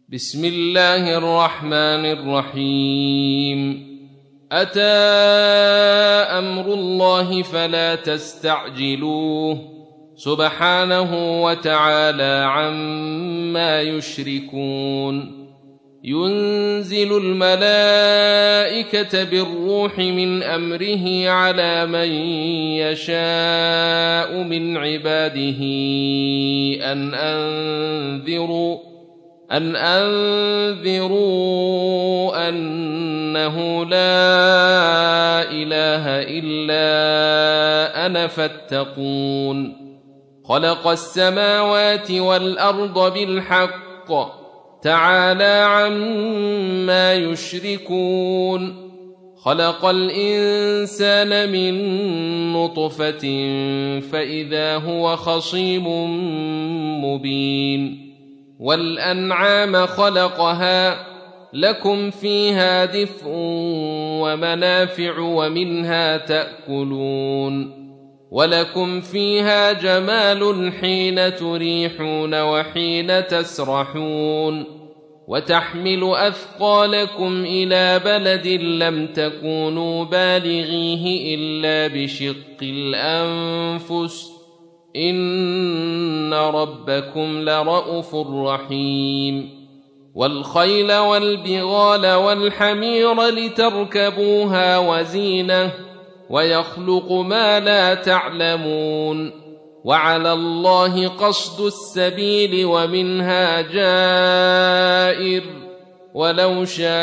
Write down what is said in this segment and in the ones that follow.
بسم الله الرحمن الرحيم. أتى أمر الله فلا تستعجلوه سبحانه وتعالى عما يشركون. ينزل الملائكة بالروح من أمره على من يشاء من عباده أن أنذروا أنه لا إله إلا أنا فاتقون. خلق السماوات والأرض بالحق تعالى عما يشركون. خلق الإنسان من نطفة فإذا هو خصيم مبين. والأنعام خلقها لكم فيها دفء ومنافع ومنها تأكلون. ولكم فيها جمال حين تريحون وحين تسرحون. وتحمل أثقالكم إلى بلد لم تكونوا بالغيه إلا بشق الأنفس إن ربكم لرءوف رحيم. والخيل والبغال والحمير لتركبوها وزينة ويخلق ما لا تعلمون. وعلى الله قصد السبيل ومنها جائر ولو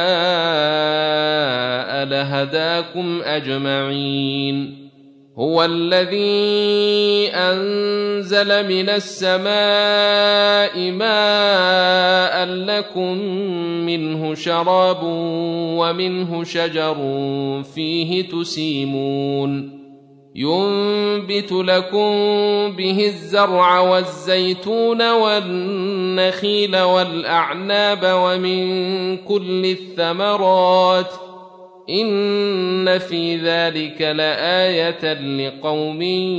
شاء لهداكم أجمعين. هو الذي أنزل من السماء ماء لكم منه شراب ومنه شجر فيه تسيمون. ينبت لكم به الزرع والزيتون والنخيل والأعناب ومن كل الثمرات إن في ذلك لآية لقوم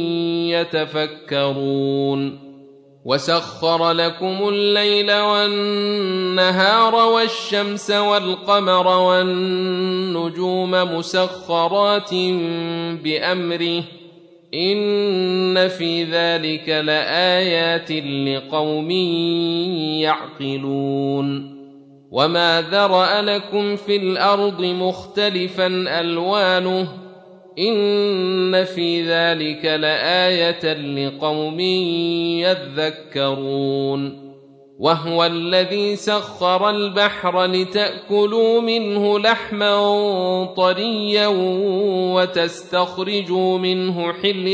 يتفكرون. وسخر لكم الليل والنهار والشمس والقمر والنجوم مسخرات بأمره إن في ذلك لآيات لقوم يعقلون. وما ذرأ لكم في الأرض مختلفا ألوانه إن في ذلك لآية لقوم يذكرون. وهو الذي سخر البحر لتأكلوا منه لحما طريا وتستخرجوا منه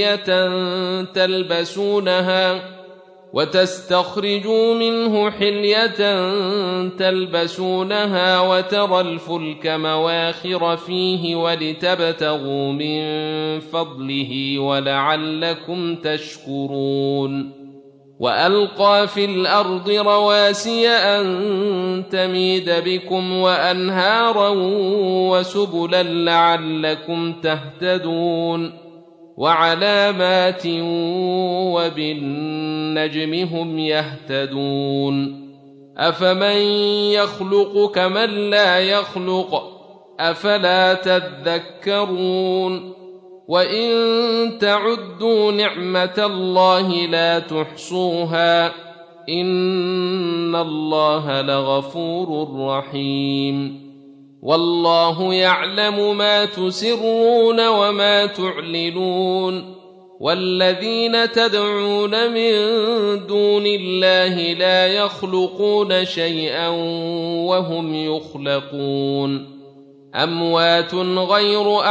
حلية تلبسونها وترى الفلك مواخر فيه ولتبتغوا من فضله ولعلكم تشكرون. وألقى في الأرض رواسي أن تميد بكم وأنهارا وسبلا لعلكم تهتدون. وعلامات وبالنجم هم يهتدون. أفمن يخلق كمن لا يخلق أفلا تذكرون. وإن تعدوا نعمة الله لا تحصوها إن الله لغفور رحيم. والله يعلم ما تسرون وما تعلنون. والذين تدعون من دون الله لا يخلقون شيئا وهم يخلقون. أموات غير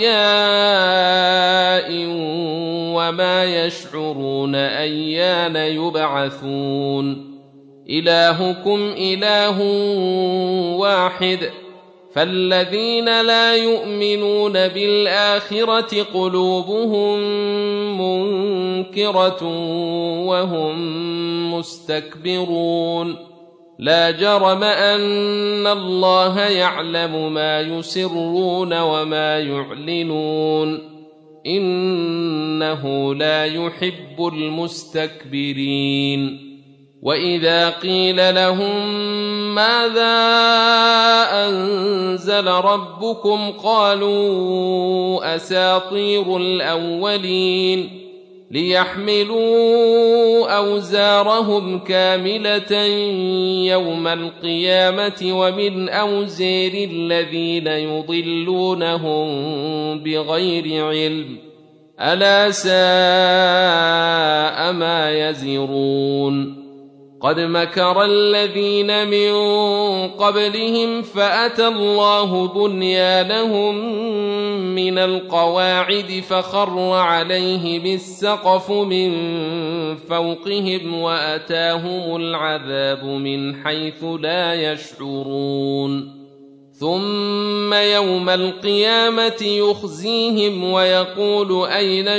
أحياء وما يشعرون أيان يبعثون. إلهكم إله واحد فالذين لا يؤمنون بالآخرة قلوبهم منكرة وهم مستكبرون. لا جرم أن الله يعلم ما يسرون وما يعلنون إنه لا يحب المستكبرين. وإذا قيل لهم ماذا أنزل ربكم قالوا أساطير الأولين ليحملوا أوزارهم كاملة يوم القيامة ومن أوزار الذين يضلونهم بغير علم ألا ساء ما يزرون قد مكر الذين من قبلهم فأتى الله بنيانهم من القواعد فخر عليهم السقف من فوقهم وأتاهم العذاب من حيث لا يشعرون ثم يوم القيامة يخزيهم ويقول أين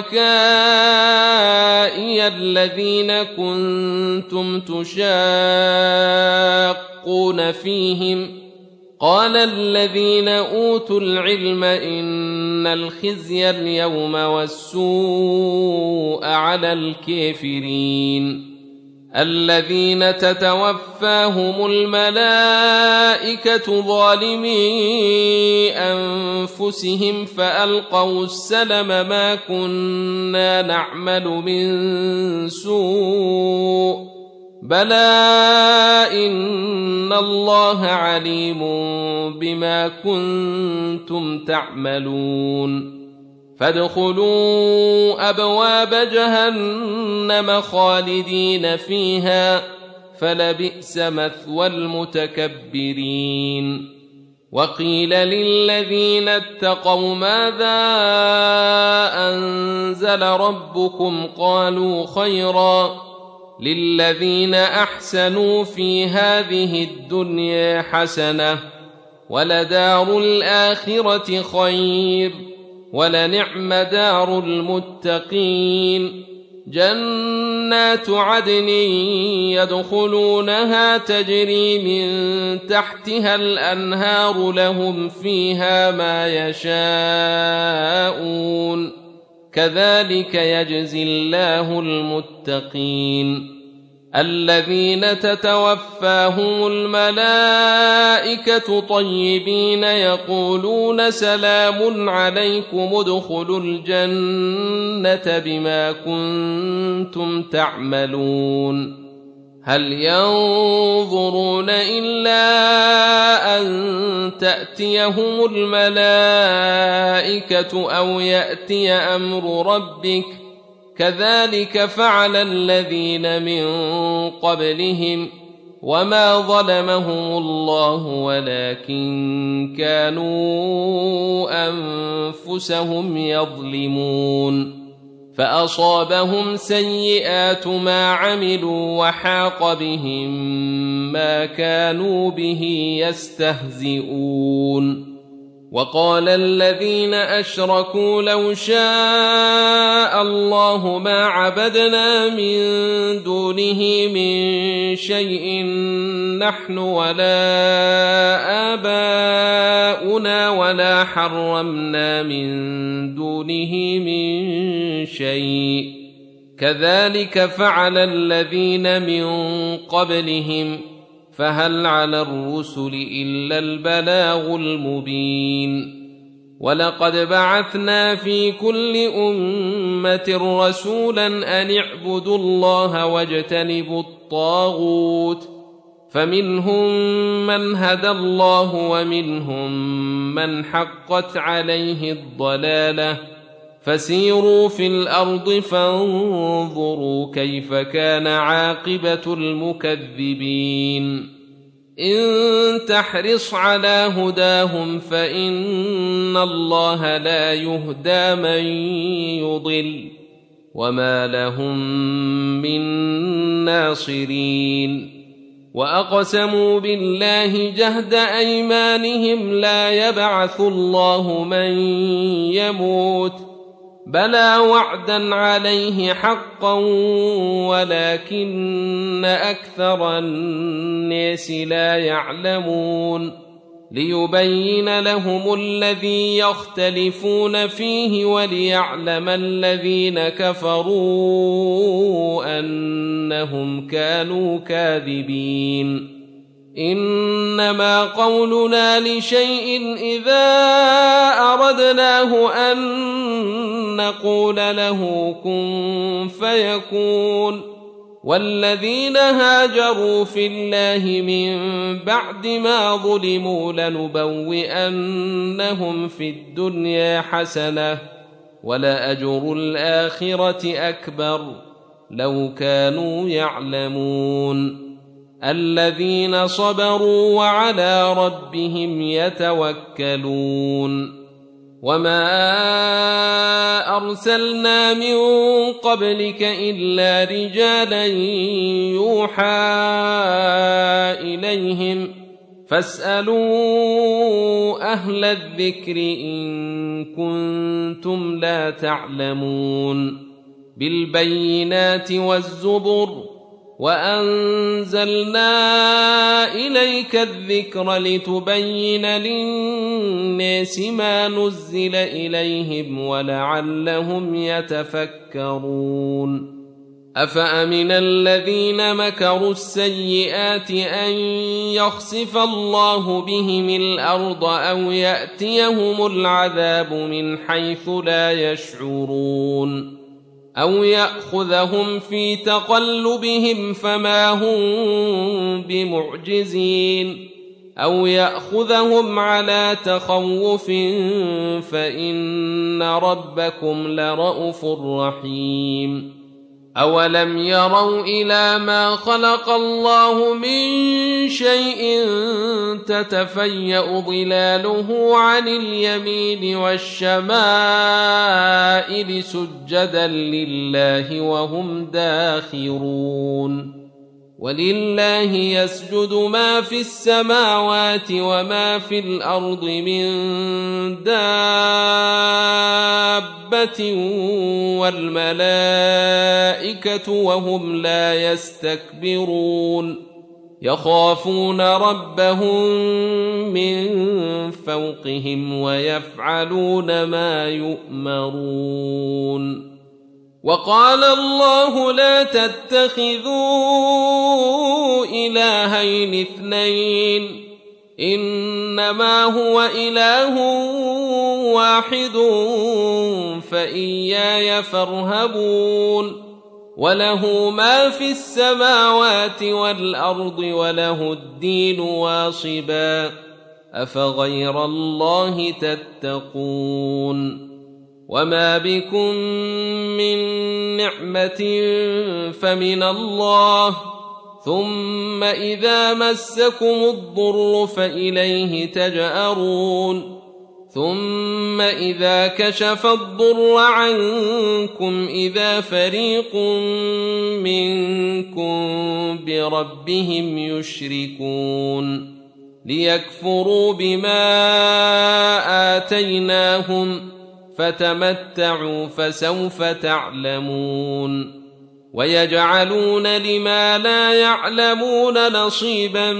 شركائي الذين كنتم تشاقون فيهم قال الذين أوتوا العلم إن الخزي اليوم والسوء على الكافرين الذين تتوفاهم الملائكة ظالمي أنفسهم فألقوا السلم ما كنا نعمل من سوء بلى إن الله عليم بما كنتم تعملون فادخلوا أبواب جهنم خالدين فيها فلبئس مثوى المتكبرين وقيل للذين اتقوا ماذا أنزل ربكم قالوا خيرا للذين أحسنوا في هذه الدنيا حسنة ولدار الآخرة خير ولنعم دار المتقين جنات عدن يدخلونها تجري من تحتها الأنهار لهم فيها ما يشاءون كذلك يجزي الله المتقين الذين تتوفاهم الملائكة طيبين يقولون سلام عليكم ادخلوا الجنة بما كنتم تعملون هل ينظرون إلا أن تأتيهم الملائكة أو يأتي أمر ربك كذلك فعل الذين من قبلهم وما ظلمهم الله ولكن كانوا أنفسهم يظلمون فأصابهم سيئات ما عملوا وحاق بهم ما كانوا به يستهزئون وقال الذين أشركوا لو شاء الله ما عبدنا من دونه من شيء نحن ولا آباؤنا ولا حرمنا من دونه من شيء كذلك فعل الذين من قبلهم فهل على الرسل إلا البلاغ المبين ولقد بعثنا في كل أمة رسولا أن اعبدوا الله واجتنبوا الطاغوت فمنهم من هدى الله ومنهم من حقت عليه الضلالة فسيروا في الأرض فانظروا كيف كان عاقبة المكذبين إن تحرص على هداهم فإن الله لا يهدى من يضل وما لهم من ناصرين وأقسموا بالله جهد أيمانهم لا يبعث الله من يموت بلى وعدا عليه حقا ولكن أكثر الناس لا يعلمون ليبين لهم الذي يختلفون فيه وليعلم الذين كفروا أنهم كانوا كاذبين إنما قولنا لشيء إذا أردناه أن نقول له كن فيكون والذين هاجروا في الله من بعد ما ظلموا لنبوئنهم في الدنيا حسنة ولأجر الآخرة أكبر لو كانوا يعلمون الذين صبروا وعلى ربهم يتوكلون وما أرسلنا من قبلك إلا رجالا يوحى إليهم فاسألوا أهل الذكر إن كنتم لا تعلمون بالبينات والزبر وأنزلنا إليك الذكر لتبين للناس ما نزل إليهم ولعلهم يتفكرون أفأمن الذين مكروا السيئات أن يخسف الله بهم الأرض أو يأتيهم العذاب من حيث لا يشعرون أو يأخذهم في تقلبهم فما هم بمعجزين أو يأخذهم على تخوف فإن ربكم لرءوف رحيم أولم يروا إلى ما خلق الله من شيء تتفيأ ظلاله عن اليمين والشمائل سجدا لله وهم داخرون ولله يسجد ما في السماوات وما في الأرض من دابة والملائكة وهم لا يستكبرون يخافون ربهم من فوقهم ويفعلون ما يؤمرون وقال الله لا تتخذوا إلهين اثنين إنما هو إله واحد فإياي فارهبون وله ما في السماوات والأرض وله الدين واصبا أفغير الله تتقون وما بكم من نعمة فمن الله ثم إذا مسكم الضر فإليه تجأرون ثم إذا كشف الضر عنكم إذا فريق منكم بربهم يشركون ليكفروا بما آتيناهم فتمتعوا فسوف تعلمون ويجعلون لما لا يعلمون نصيبا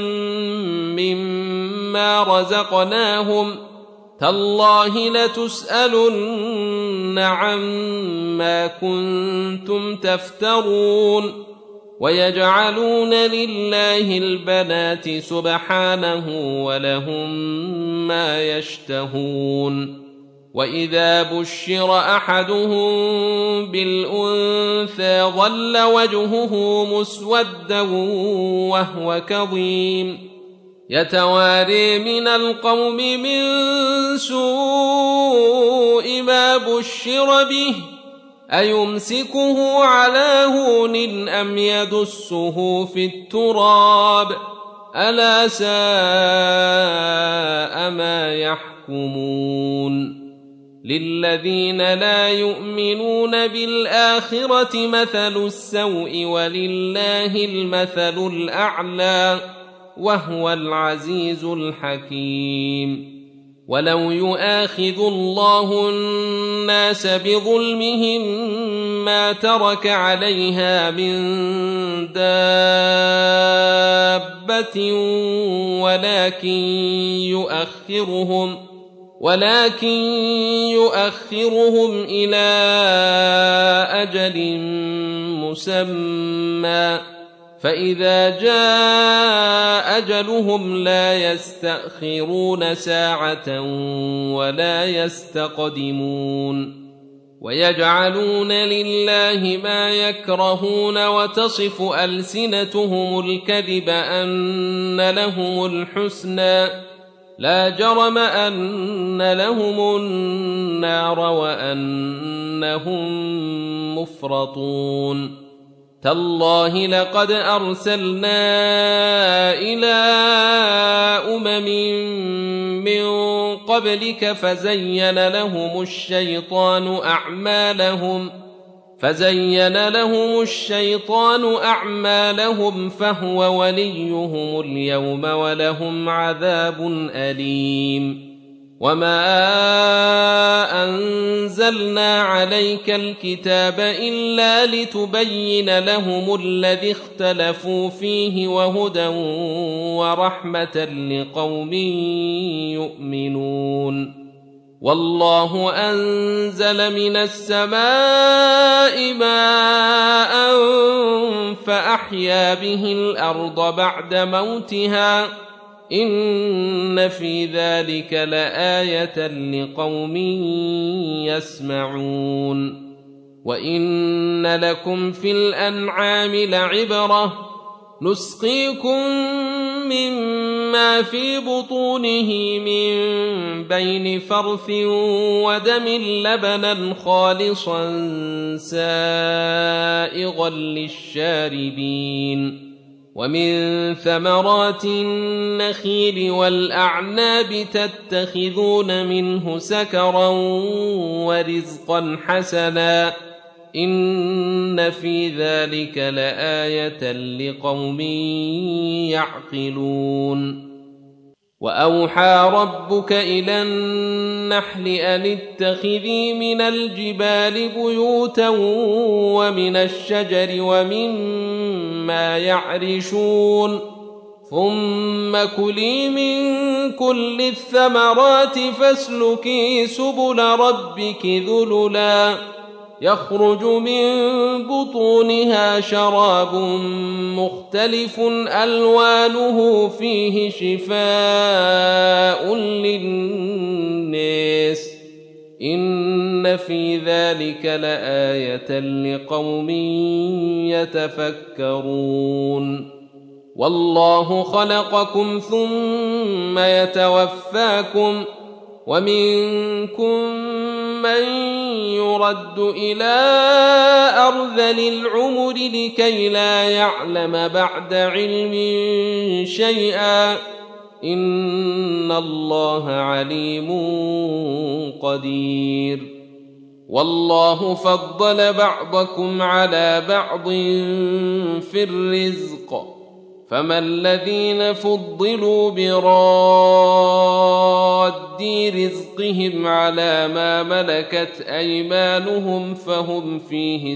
مما رزقناهم تالله لتسألن عما كنتم تفترون ويجعلون لله البنات سبحانه ولهم ما يشتهون وإذا بشر أحدهم بالأنثى ظل وجهه مسودا وهو كظيم يتواري من القوم من سوء ما بشر به أيمسكه على هون أم يدسه في التراب ألا ساء ما يحكمون للذين لا يؤمنون بالآخرة مثل السوء ولله المثل الأعلى وهو العزيز الحكيم ولو يؤاخذ الله الناس بظلمهم ما ترك عليها من دابة ولكن يؤخرهم إلى أجل مسمى فإذا جاء أجلهم لا يستأخرون ساعة ولا يستقدمون ويجعلون لله ما يكرهون وتصف ألسنتهم الكذب أن لهم الحسنى لا جرم أن لهم النار وأنهم مفرطون تالله لقد أرسلنا إلى أمم من قبلك فزين لهم الشيطان أعمالهم فهو وليهم اليوم ولهم عذاب أليم وما أنزلنا عليك الكتاب إلا لتبين لهم الذي اختلفوا فيه وهدى ورحمة لقوم يؤمنون والله أنزل من السماء ماء فأحيا به الأرض بعد موتها إن في ذلك لآية لقوم يسمعون وإن لكم في الأنعام لعبرة نسقيكم مما في بطونه من بين فرث ودم لبنا خالصا سائغا للشاربين ومن ثمرات النخيل والأعناب تتخذون منه سكرا ورزقا حسنا إن في ذلك لآية لقوم يعقلون وأوحى ربك إلى النحل أن اتخذي من الجبال بيوتا ومن الشجر ومما يعرشون ثم كلي من كل الثمرات فاسلكي سبل ربك ذللا يخرج من بطونها شراب مختلف ألوانه فيه شفاء للناس إن في ذلك لآية لقوم يتفكرون والله خلقكم ثم يتوفاكم ومنكم من يرد إلى أرذل العمر لكي لا يعلم بعد علم شيئا إن الله عليم قدير والله فضل بعضكم على بعض في الرزق فما الذين فضلوا براد رزقهم على ما ملكت أيمانهم فهم فيه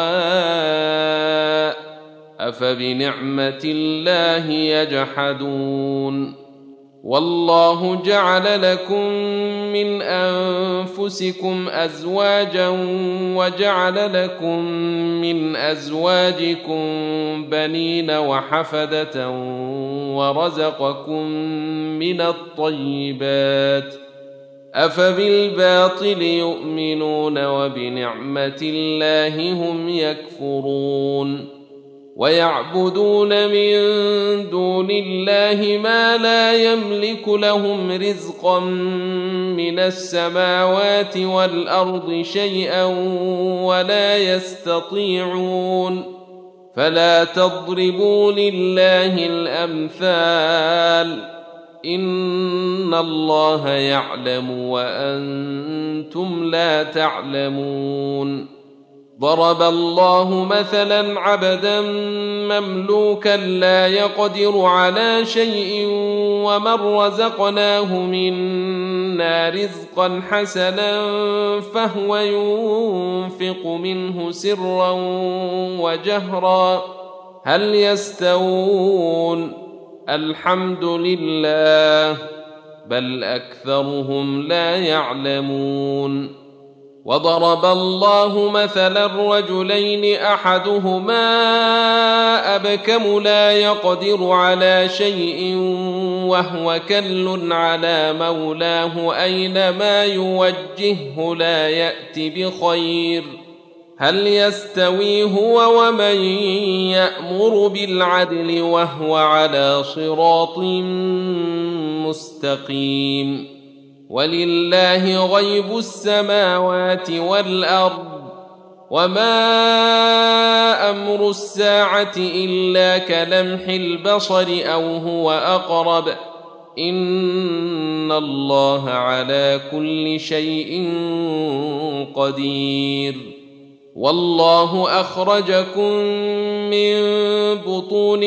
سواء أفبنعمة الله يجحدون والله جعل لكم من أنفسكم أزواجا وجعل لكم من أزواجكم بنين وحفدة ورزقكم من الطيبات أفبالباطل يؤمنون وبنعمة الله هم يكفرون ويعبدون من دون الله ما لا يملك لهم رزقا من السماوات والأرض شيئا ولا يستطيعون فلا تضربوا لله الأمثال إن الله يعلم وأنتم لا تعلمون ضرب الله مثلا عبدا مملوكا لا يقدر على شيء ومن رزقناه منا رزقا حسنا فهو ينفق منه سرا وجهرا هل يستوون الحمد لله بل أكثرهم لا يعلمون وضرب الله مثلا رجلين أحدهما أبكم لا يقدر على شيء وهو كل على مولاه أينما يوجهه لا يأت بخير هل يستوي هو ومن يأمر بالعدل وهو على صراط مستقيم ولله غيب السماوات والأرض وما أمر الساعة إلا كلمح البصر أو هو أقرب إن الله على كل شيء قدير والله أخرجكم من بطون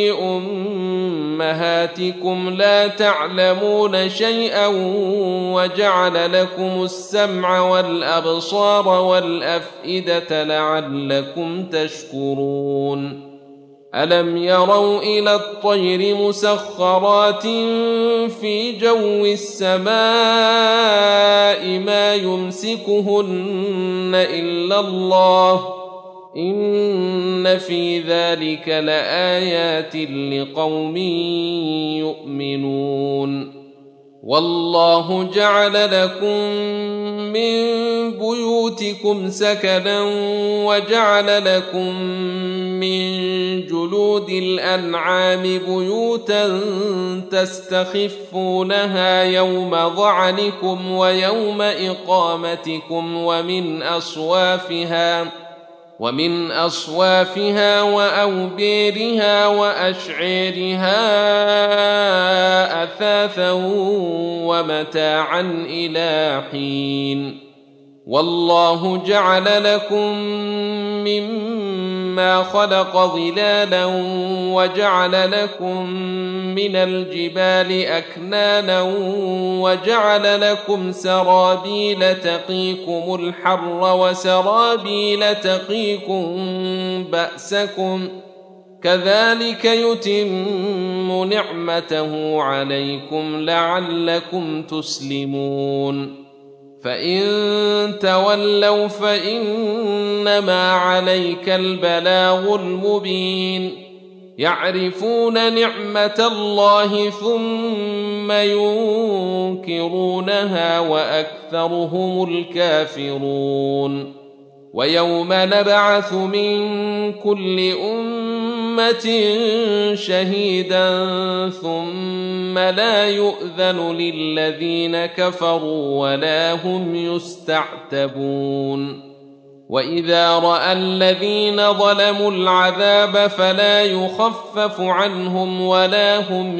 أمهاتكم لا تعلمون شيئا وجعل لكم السمع والأبصار والأفئدة لعلكم تشكرون ألم يروا إلى الطير مسخرات في جو السماء ما يمسكهن إلا الله إن في ذلك لآيات لقوم يؤمنون والله جعل لكم من بيوتكم سكنا وجعل لكم من جلود الأنعام بيوتا تستخفونها يوم ظعنكم ويوم إقامتكم ومن أصوافها وأوبيرها وأشعيرها أثاثا ومتاعا إلى حين والله جعل لكم مما خلق ظلالا وجعل لكم من الجبال أكنانا وجعل لكم سرابيل تقيكم الحر وسرابيل تقيكم بأسكم كذلك يتم نعمته عليكم لعلكم تسلمون فإن تولوا فإنما عليك البلاغ المبين يعرفون نعمة الله ثم ينكرونها وأكثرهم الكافرون ويوم نبعث من كل أمة شهيدا ثم لا يؤذن للذين كفروا ولا هم يستعتبون وإذا رأى الذين ظلموا العذاب فلا يخفف عنهم ولا هم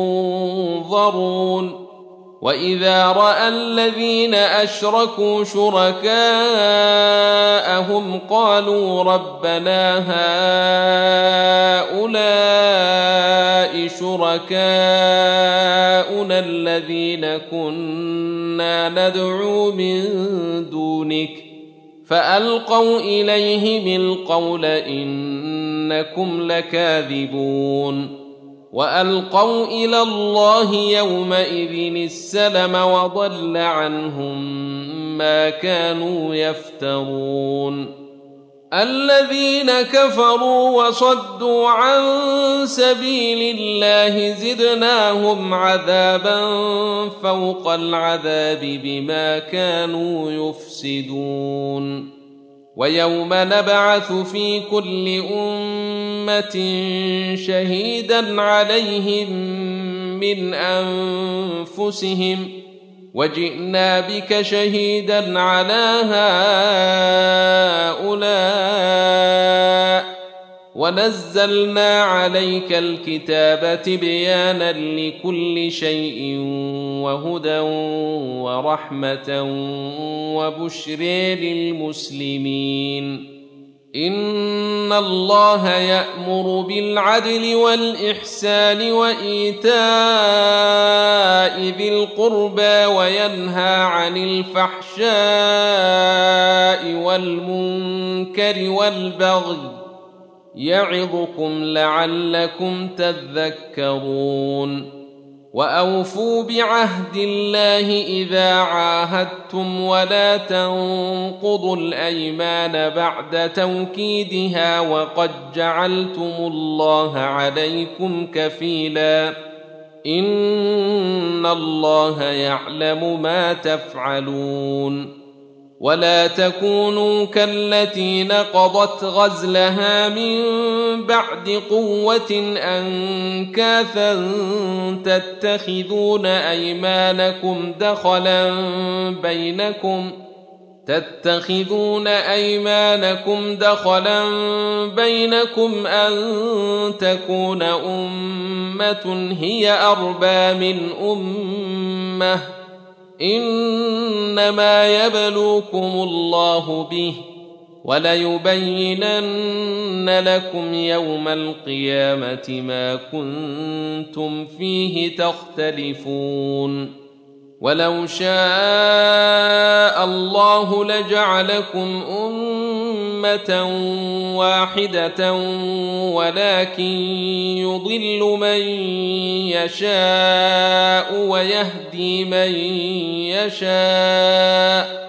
ينظرون وإذا رأى الذين أشركوا شركاءهم قالوا ربنا هؤلاء شركاؤنا الذين كنا ندعو من دونك فألقوا إليهم القول إنكم لكاذبون وألقوا إلى الله يومئذ السلم وضل عنهم ما كانوا يفترون الذين كفروا وصدوا عن سبيل الله زدناهم عذابا فوق العذاب بما كانوا يفسدون ويوم نبعث في كل أمة شهيدا عليهم من أنفسهم وجئنا بك شهيدا على هؤلاء ونزلنا عليك الكتاب تبيانا لكل شيء وهدى ورحمة وبشر للمسلمين إن الله يأمر بالعدل والإحسان وإيتاء ذي القربى وينهى عن الفحشاء والمنكر والبغي يعظكم لعلكم تذكرون وأوفوا بعهد الله إذا عاهدتم ولا تنقضوا الأيمان بعد توكيدها وقد جعلتم الله عليكم كفيلا إن الله يعلم ما تفعلون ولا تكونوا كالتي نقضت غزلها من بعد قوة أنكاثا تتخذون أيمانكم دخلا بينكم أن تكون أمة هي أربى من أمة إنما يبلوكم الله به وليبينن لكم يوم القيامة ما كنتم فيه تختلفون ولو شاء الله لجعلكم أمة واحدة ولكن يضل من يشاء ويهدي من يشاء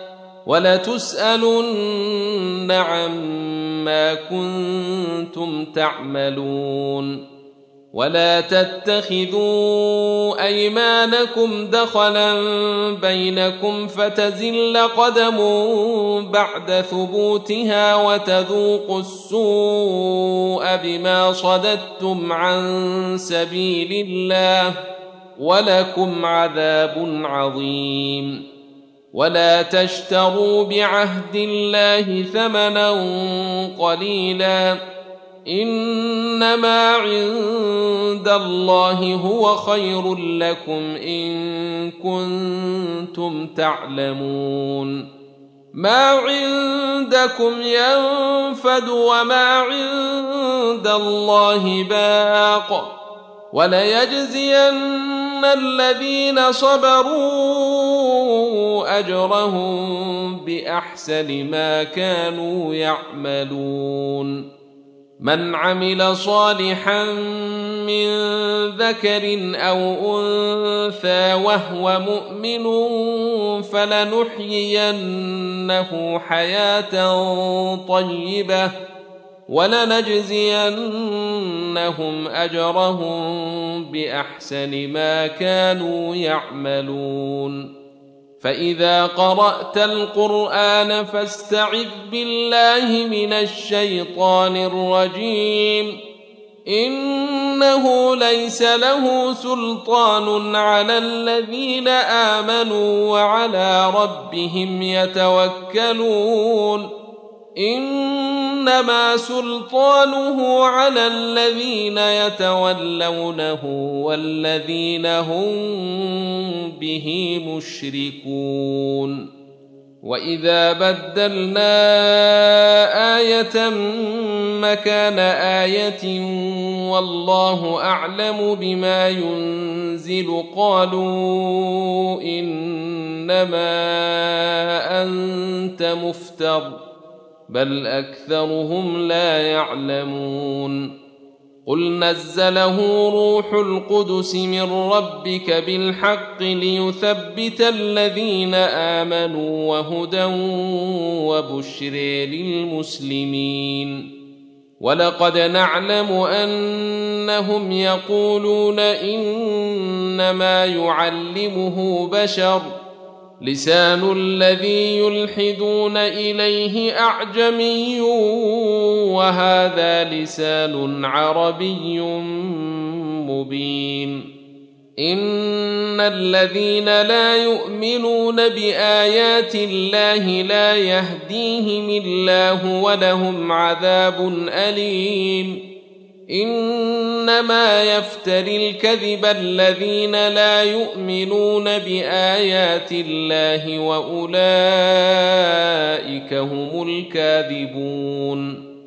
ولتسألن عما كنتم تعملون ولا تتخذوا أيمانكم دخلا بينكم فتزل قدم بعد ثبوتها وتذوقوا السوء بما صددتم عن سبيل الله ولكم عذاب عظيم ولا تشتروا بعهد الله ثمنا قليلا إنما عند الله هو خير لكم إن كنتم تعلمون ما عندكم ينفد وما عند الله باق وليجزين الذين صبروا أجرهم بأحسن ما كانوا يعملون من عمل صالحا من ذكر أو أنثى وهو مؤمن فلنحيينه حياة طيبة ولنجزينهم أجرهم بأحسن ما كانوا يعملون فإذا قرأت القرآن فاستعذ بالله من الشيطان الرجيم إنه ليس له سلطان على الذين آمنوا وعلى ربهم يتوكلون إنما سلطانه على الذين يتولونه والذين هم به مشركون وإذا بدلنا آية مكان آية والله أعلم بما ينزل قالوا إنما أنت مفتر بل أكثرهم لا يعلمون قل نزله روح القدس من ربك بالحق ليثبت الذين آمنوا وهدى وبشر للمسلمين ولقد نعلم أنهم يقولون إنما يعلمه بشر لسان الذي يلحدون إليه أعجمي وهذا لسان عربي مبين إن الذين لا يؤمنون بآيات الله لا يهديهم الله ولهم عذاب أليم إنما يفتري الكذب الذين لا يؤمنون بآيات الله وأولئك هم الكاذبون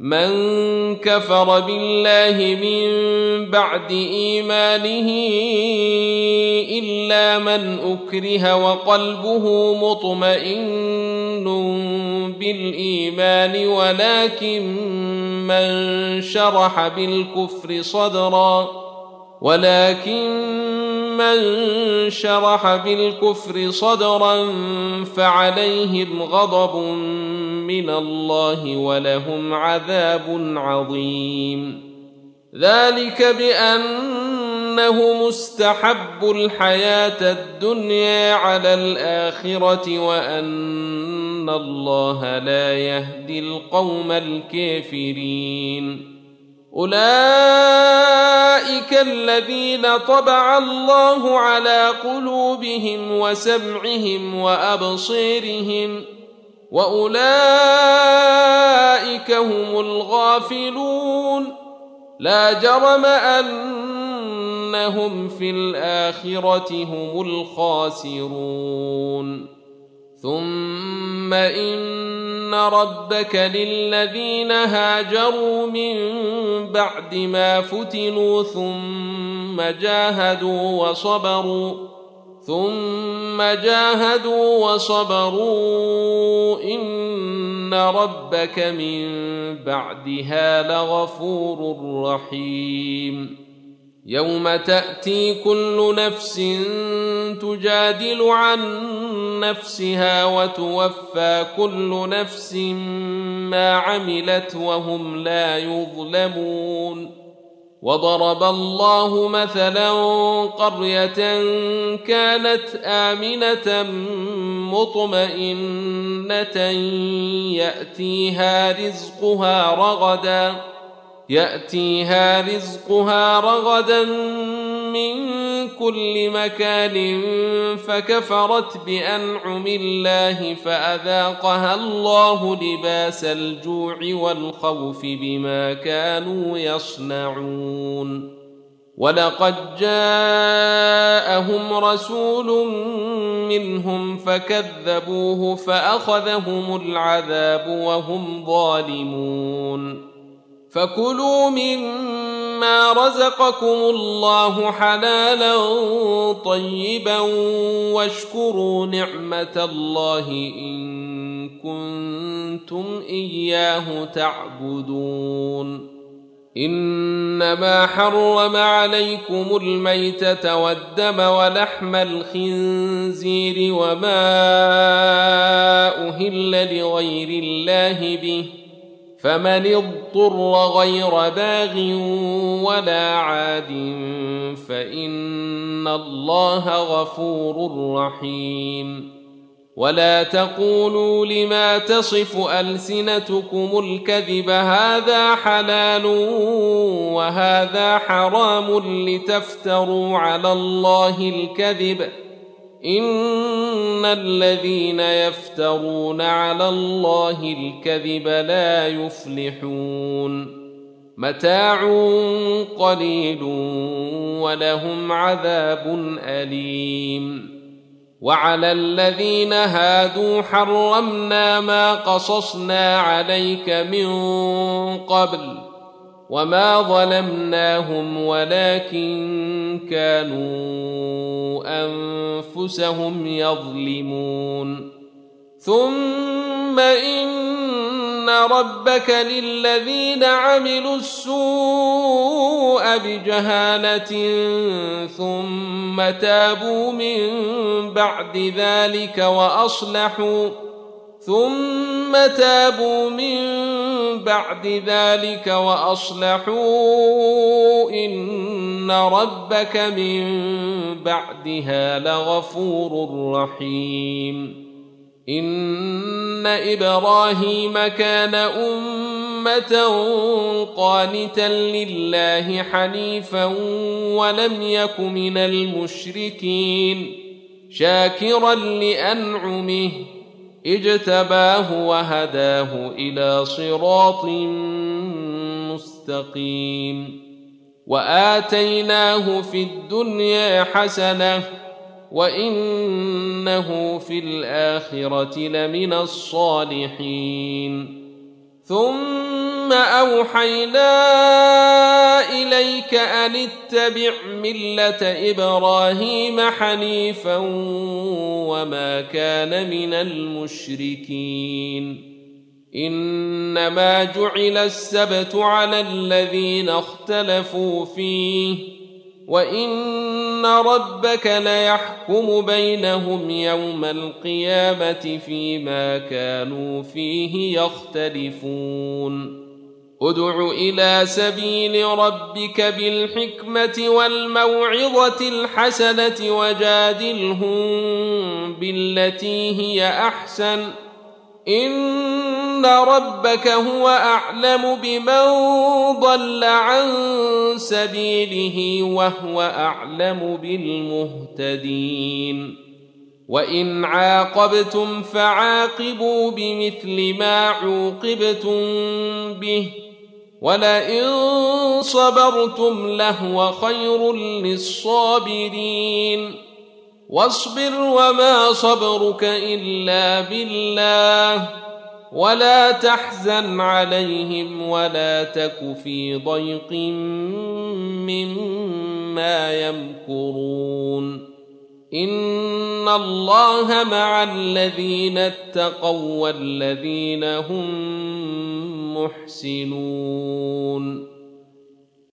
من كفر بالله من بعد إيمانه إلا من أكره وقلبه مطمئن بالإيمان ولكن من شرح بالكفر صدرا فعليهم غضب من الله ولهم عذاب عظيم. ذلك بأنه مستحب الحياة الدنيا على الآخرة وأن الله لا يهدي القوم الكافرين. أولئك الذين طبع الله على قلوبهم وسمعهم وأبصيرهم وأولئك هم الغافلون. لا جرم أنهم في الآخرة هم الخاسرون. ثم إن ربك للذين هاجروا من بعد ما فتنوا ثم جاهدوا وصبروا إن ربك من بعدها لغفور رحيم. يوم تأتي كل نفس تجادل عن نفسها وتوفى كل نفس ما عملت وهم لا يظلمون. وضرب الله مثلا قرية كانت آمنة مطمئنة يأتيها رزقها رغدا من كل مكان فكفرت بأنعم الله فأذاقها الله لباس الجوع والخوف بما كانوا يصنعون. ولقد جاءهم رسول منهم فكذبوه فأخذهم العذاب وهم ظالمون. فكلوا مما رزقكم الله حلالا طيبا واشكروا نعمة الله إن كنتم إياه تعبدون. إنما حرم عليكم الميتة والدم ولحم الخنزير وما أهل لغير الله به فمن اضطر غير باغ ولا عاد فإن الله غفور رحيم. ولا تقولوا لما تصف ألسنتكم الكذب هذا حلال وهذا حرام لتفتروا على الله الكذب إن الذين يفترون على الله الكذب لا يفلحون. متاع قليل ولهم عذاب أليم. وعلى الذين هادوا حرمنا ما قصصنا عليك من قبل وما ظلمناهم ولكن كانوا أنفسهم يظلمون. ثم إن ربك للذين عملوا السوء بجهالة ثم تابوا من بعد ذلك وأصلحوا إن ربك من بعدها لغفور رحيم. إن إبراهيم كان أمة قانتا لله حنيفا ولم يك من المشركين شاكرا لأنعمه اجتباه وهداه إلى صراط مستقيم. وآتيناه في الدنيا حسنة وإنه في الآخرة لمن الصالحين. ثم أوحينا إليك أن اتبع ملة إبراهيم حنيفا وما كان من المشركين إنما جعل السبت على الذين اختلفوا فيه وإن ربك ليحكم بينهم يوم القيامة فيما كانوا فيه يختلفون ادع إلى سبيل ربك بالحكمة والموعظة الحسنة وجادلهم بالتي هي أحسن إن ربك هو أعلم بمن ضل عن سبيله وهو أعلم بالمهتدين وإن عاقبتم فعاقبوا بمثل ما عوقبتم به ولئن صبرتم لهو خير للصابرين واصبر وما صبرك إلا بالله ولا تحزن عليهم ولا تك في ضيق مما يمكرون إن الله مع الذين اتقوا والذين هم محسنون